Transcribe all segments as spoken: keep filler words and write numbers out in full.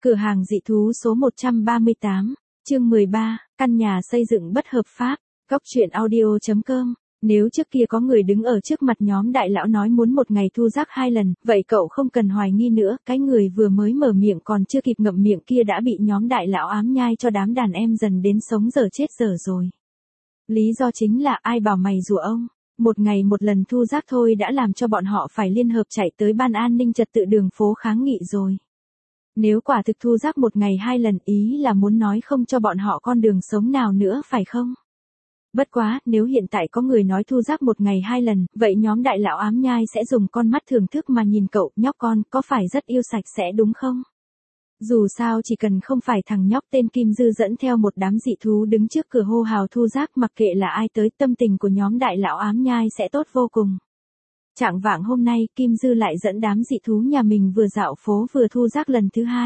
Cửa hàng dị thú số một trăm ba mươi tám, chương mười ba, căn nhà xây dựng bất hợp pháp, góc truyện audio chấm com. Nếu trước kia có người đứng ở trước mặt nhóm đại lão nói muốn một ngày thu rác hai lần, vậy cậu không cần hoài nghi nữa, cái người vừa mới mở miệng còn chưa kịp ngậm miệng kia đã bị nhóm đại lão ám nhai cho đám đàn em dần đến sống dở chết dở rồi. Lý do chính là ai bảo mày rủa ông, một ngày một lần thu rác thôi đã làm cho bọn họ phải liên hợp chạy tới ban an ninh trật tự đường phố kháng nghị rồi. Nếu quả thực thu rác một ngày hai lần ý là muốn nói không cho bọn họ con đường sống nào nữa phải không? Bất quá, nếu hiện tại có người nói thu rác một ngày hai lần, vậy nhóm đại lão ám nhai sẽ dùng con mắt thưởng thức mà nhìn cậu, nhóc con, có phải rất yêu sạch sẽ đúng không? Dù sao chỉ cần không phải thằng nhóc tên Kim Dư dẫn theo một đám dị thú đứng trước cửa hô hào thu rác mặc kệ là ai tới, tâm tình của nhóm đại lão ám nhai sẽ tốt vô cùng. Trạng vạng hôm nay, Kim Dư lại dẫn đám dị thú nhà mình vừa dạo phố vừa thu rác lần thứ hai.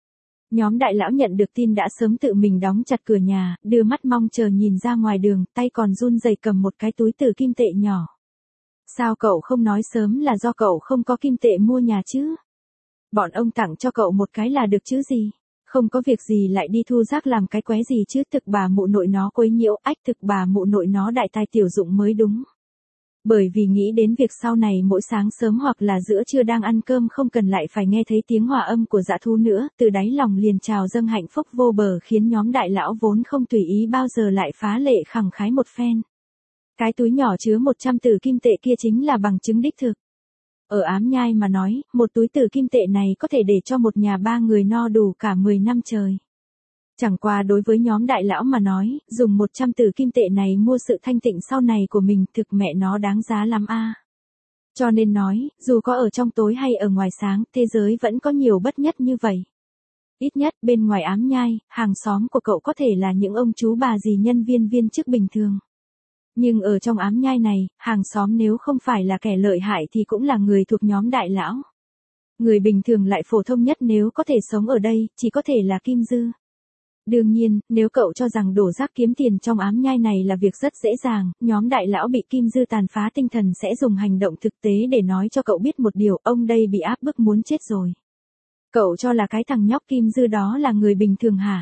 Nhóm đại lão nhận được tin đã sớm tự mình đóng chặt cửa nhà, đưa mắt mong chờ nhìn ra ngoài đường, tay còn run rẩy cầm một cái túi từ kim tệ nhỏ. Sao cậu không nói sớm là do cậu không có kim tệ mua nhà chứ? Bọn ông tặng cho cậu một cái là được chứ gì? Không có việc gì lại đi thu rác làm cái quái gì chứ, thực bà mụ nội nó quấy nhiễu, ách thực bà mụ nội nó đại tài tiểu dụng mới đúng. Bởi vì nghĩ đến việc sau này mỗi sáng sớm hoặc là giữa trưa đang ăn cơm không cần lại phải nghe thấy tiếng hòa âm của dã thú nữa, từ đáy lòng liền trào dâng hạnh phúc vô bờ khiến nhóm đại lão vốn không tùy ý bao giờ lại phá lệ khẳng khái một phen. Cái túi nhỏ chứa một trăm từ kim tệ kia chính là bằng chứng đích thực. Ở ám nhai mà nói, một túi từ kim tệ này có thể để cho một nhà ba người no đủ cả mười năm trời. Chẳng qua đối với nhóm đại lão mà nói, dùng một trăm từ kim tệ này mua sự thanh tịnh sau này của mình thực mẹ nó đáng giá lắm a. Cho nên nói, dù có ở trong tối hay ở ngoài sáng, thế giới vẫn có nhiều bất nhất như vậy. Ít nhất bên ngoài ám nhai, hàng xóm của cậu có thể là những ông chú bà dì nhân viên viên chức bình thường. Nhưng ở trong ám nhai này, hàng xóm nếu không phải là kẻ lợi hại thì cũng là người thuộc nhóm đại lão. Người bình thường lại phổ thông nhất nếu có thể sống ở đây, chỉ có thể là Kim Dư. Đương nhiên, nếu cậu cho rằng đổ rác kiếm tiền trong ám nhai này là việc rất dễ dàng, nhóm đại lão bị Kim Dư tàn phá tinh thần sẽ dùng hành động thực tế để nói cho cậu biết một điều, ông đây bị áp bức muốn chết rồi. Cậu cho là cái thằng nhóc Kim Dư đó là người bình thường hả?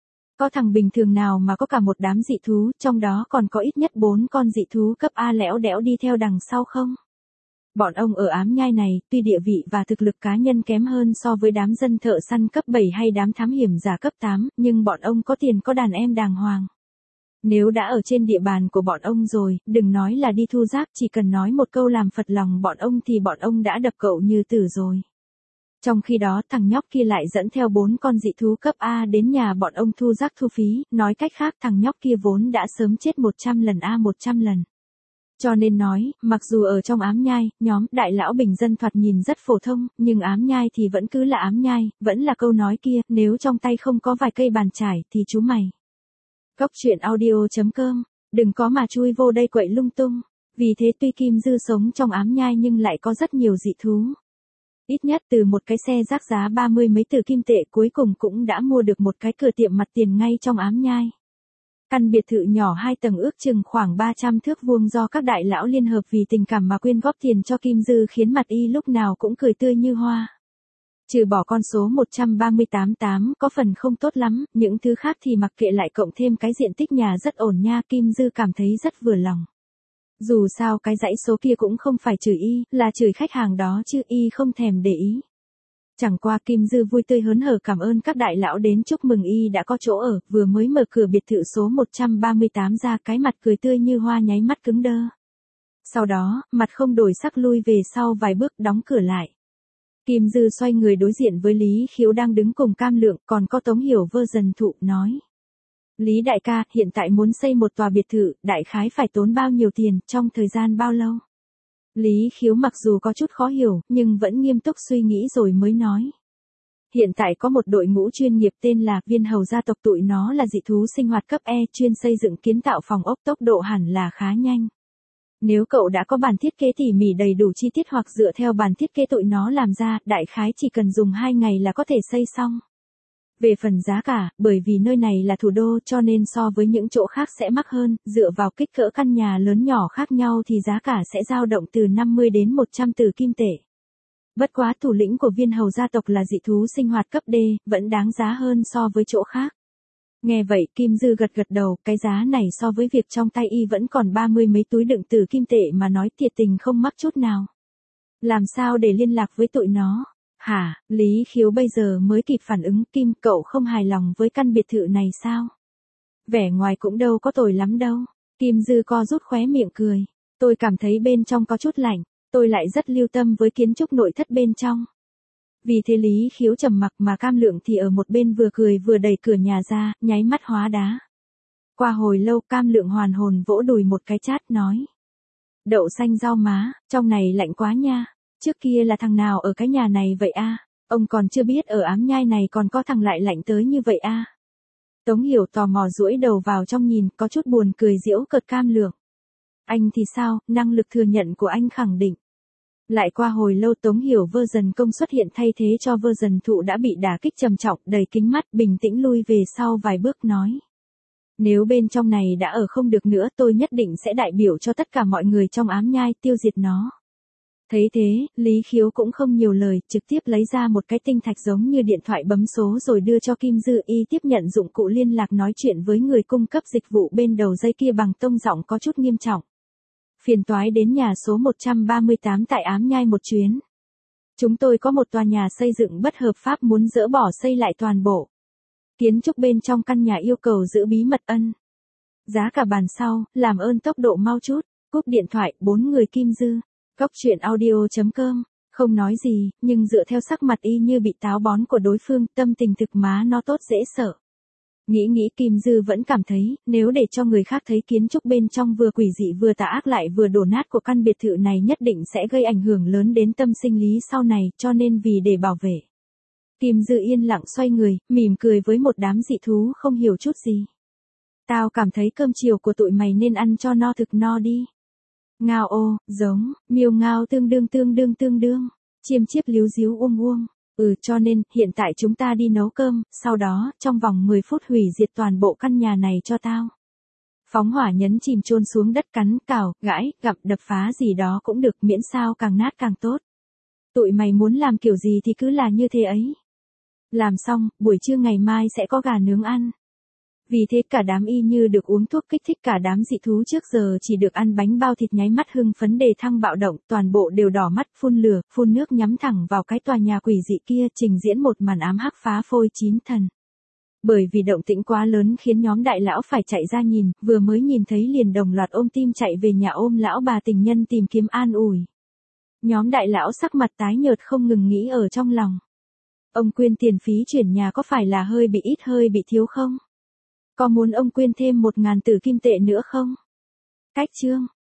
Có thằng bình thường nào mà có cả một đám dị thú, trong đó còn có ít nhất bốn con dị thú cấp A lẽo đẽo đi theo đằng sau không? Bọn ông ở ám nhai này, tuy địa vị và thực lực cá nhân kém hơn so với đám dân thợ săn cấp bảy hay đám thám hiểm giả cấp tám, nhưng bọn ông có tiền có đàn em đàng hoàng. Nếu đã ở trên địa bàn của bọn ông rồi, đừng nói là đi thu rác, chỉ cần nói một câu làm phật lòng bọn ông thì bọn ông đã đập cậu như tử rồi. Trong khi đó thằng nhóc kia lại dẫn theo bốn con dị thú cấp A đến nhà bọn ông thu rác thu phí, nói cách khác thằng nhóc kia vốn đã sớm chết một trăm lần A một trăm lần. Cho nên nói, mặc dù ở trong ám nhai, nhóm đại lão bình dân thoạt nhìn rất phổ thông, nhưng ám nhai thì vẫn cứ là ám nhai, vẫn là câu nói kia, nếu trong tay không có vài cây bàn chải thì chú mày. Góc truyện audio chấm com, đừng có mà chui vô đây quậy lung tung. Vì thế tuy Kim Dư sống trong ám nhai nhưng lại có rất nhiều dị thú. Ít nhất từ một cái xe rác giá ba mươi mấy từ kim tệ cuối cùng cũng đã mua được một cái cửa tiệm mặt tiền ngay trong ám nhai. Căn biệt thự nhỏ hai tầng ước chừng khoảng ba trăm thước vuông do các đại lão liên hợp vì tình cảm mà quyên góp tiền cho Kim Dư khiến mặt y lúc nào cũng cười tươi như hoa. Trừ bỏ con số một trăm ba mươi tám tám có phần không tốt lắm, những thứ khác thì mặc kệ lại cộng thêm cái diện tích nhà rất ổn nha, Kim Dư cảm thấy rất vừa lòng. Dù sao cái dãy số kia cũng không phải chửi y, là chửi khách hàng đó chứ y không thèm để ý. Chẳng qua Kim Dư vui tươi hớn hở cảm ơn các đại lão đến chúc mừng y đã có chỗ ở, vừa mới mở cửa biệt thự số một trăm ba mươi tám ra cái mặt cười tươi như hoa nháy mắt cứng đơ. Sau đó, mặt không đổi sắc lui về sau vài bước đóng cửa lại. Kim Dư xoay người đối diện với Lý Khiếu đang đứng cùng Cam Lượng, còn có Tống Hiểu Vơ dần thụ, nói. Lý đại ca, hiện tại muốn xây một tòa biệt thự, đại khái phải tốn bao nhiêu tiền, trong thời gian bao lâu? Lý Khiếu mặc dù có chút khó hiểu, nhưng vẫn nghiêm túc suy nghĩ rồi mới nói. Hiện tại có một đội ngũ chuyên nghiệp tên là Viên Hầu gia tộc, tụi nó là dị thú sinh hoạt cấp E chuyên xây dựng kiến tạo phòng ốc, tốc độ hẳn là khá nhanh. Nếu cậu đã có bản thiết kế tỉ mỉ đầy đủ chi tiết hoặc dựa theo bản thiết kế tụi nó làm ra, đại khái chỉ cần dùng hai ngày là có thể xây xong. Về phần giá cả, bởi vì nơi này là thủ đô cho nên so với những chỗ khác sẽ mắc hơn, dựa vào kích cỡ căn nhà lớn nhỏ khác nhau thì giá cả sẽ dao động từ năm mươi đến một trăm từ kim tệ. Bất quá thủ lĩnh của viên hầu gia tộc là dị thú sinh hoạt cấp D, vẫn đáng giá hơn so với chỗ khác. Nghe vậy Kim Dư gật gật đầu, cái giá này so với việc trong tay y vẫn còn ba mươi mấy túi đựng tử kim tệ mà nói thiệt tình không mắc chút nào. Làm sao để liên lạc với tụi nó? Hả, Lý Khiếu bây giờ mới kịp phản ứng, Kim cậu không hài lòng với căn biệt thự này sao? Vẻ ngoài cũng đâu có tồi lắm đâu. Kim Dư co rút khóe miệng cười. Tôi cảm thấy bên trong có chút lạnh, tôi lại rất lưu tâm với kiến trúc nội thất bên trong. Vì thế Lý Khiếu trầm mặc mà Cam Lượng thì ở một bên vừa cười vừa đẩy cửa nhà ra, nháy mắt hóa đá. Qua hồi lâu Cam Lượng hoàn hồn vỗ đùi một cái chát nói. Đậu xanh rau má, trong này lạnh quá nha. Trước kia là thằng nào ở cái nhà này vậy a? Ông còn chưa biết ở Ám Nhai này còn có thằng lại lạnh tới như vậy a. Tống Hiểu tò mò duỗi đầu vào trong nhìn, có chút buồn cười giễu cợt Cam Lượng. Anh thì sao, năng lực thừa nhận của anh khẳng định. Lại qua hồi lâu Tống Hiểu version công xuất hiện thay thế cho version thụ đã bị đả kích trầm trọng, đầy kính mắt, bình tĩnh lui về sau vài bước nói. Nếu bên trong này đã ở không được nữa tôi nhất định sẽ đại biểu cho tất cả mọi người trong Ám Nhai tiêu diệt nó. Thấy thế, Lý Khiếu cũng không nhiều lời, trực tiếp lấy ra một cái tinh thạch giống như điện thoại bấm số rồi đưa cho Kim Dư, y tiếp nhận dụng cụ liên lạc nói chuyện với người cung cấp dịch vụ bên đầu dây kia bằng tông giọng có chút nghiêm trọng. Phiền toái đến nhà số một trăm ba mươi tám tại Ám Nhai một chuyến. Chúng tôi có một tòa nhà xây dựng bất hợp pháp muốn dỡ bỏ xây lại toàn bộ. Kiến trúc bên trong căn nhà yêu cầu giữ bí mật ân. Giá cả bàn sau, làm ơn tốc độ mau chút, cúp điện thoại, bốn người Kim Dư. Góc truyện audio chấm com, không nói gì, nhưng dựa theo sắc mặt y như bị táo bón của đối phương, tâm tình thực má nó tốt dễ sợ. Nghĩ nghĩ Kim Dư vẫn cảm thấy, nếu để cho người khác thấy kiến trúc bên trong vừa quỷ dị vừa tà ác lại vừa đổ nát của căn biệt thự này nhất định sẽ gây ảnh hưởng lớn đến tâm sinh lý sau này, cho nên vì để bảo vệ. Kim Dư yên lặng xoay người, mỉm cười với một đám dị thú không hiểu chút gì. Tao cảm thấy cơm chiều của tụi mày nên ăn cho no thực no đi. Ngao ô, giống, miêu ngao tương đương tương đương tương đương, chiêm chiếp líu díu uông uông. Ừ cho nên, hiện tại chúng ta đi nấu cơm, sau đó, trong vòng mười phút hủy diệt toàn bộ căn nhà này cho tao. Phóng hỏa nhấn chìm chôn xuống đất cắn, cào, gãi, gặm, đập phá gì đó cũng được miễn sao càng nát càng tốt. Tụi mày muốn làm kiểu gì thì cứ là như thế ấy. Làm xong, buổi trưa ngày mai sẽ có gà nướng ăn. Vì thế cả đám y như được uống thuốc kích thích, cả đám dị thú trước giờ chỉ được ăn bánh bao thịt nháy mắt hưng phấn đề thăng bạo động, toàn bộ đều đỏ mắt, phun lửa, phun nước nhắm thẳng vào cái tòa nhà quỷ dị kia, trình diễn một màn ám hắc phá phôi chín thần. Bởi vì động tĩnh quá lớn khiến nhóm đại lão phải chạy ra nhìn, vừa mới nhìn thấy liền đồng loạt ôm tim chạy về nhà ôm lão bà tình nhân tìm kiếm an ủi. Nhóm đại lão sắc mặt tái nhợt không ngừng nghĩ ở trong lòng. Ông Quyên tiền phí chuyển nhà có phải là hơi bị ít hơi bị thiếu không? Có muốn ông Quyên thêm một ngàn tử kim tệ nữa không? Cách chương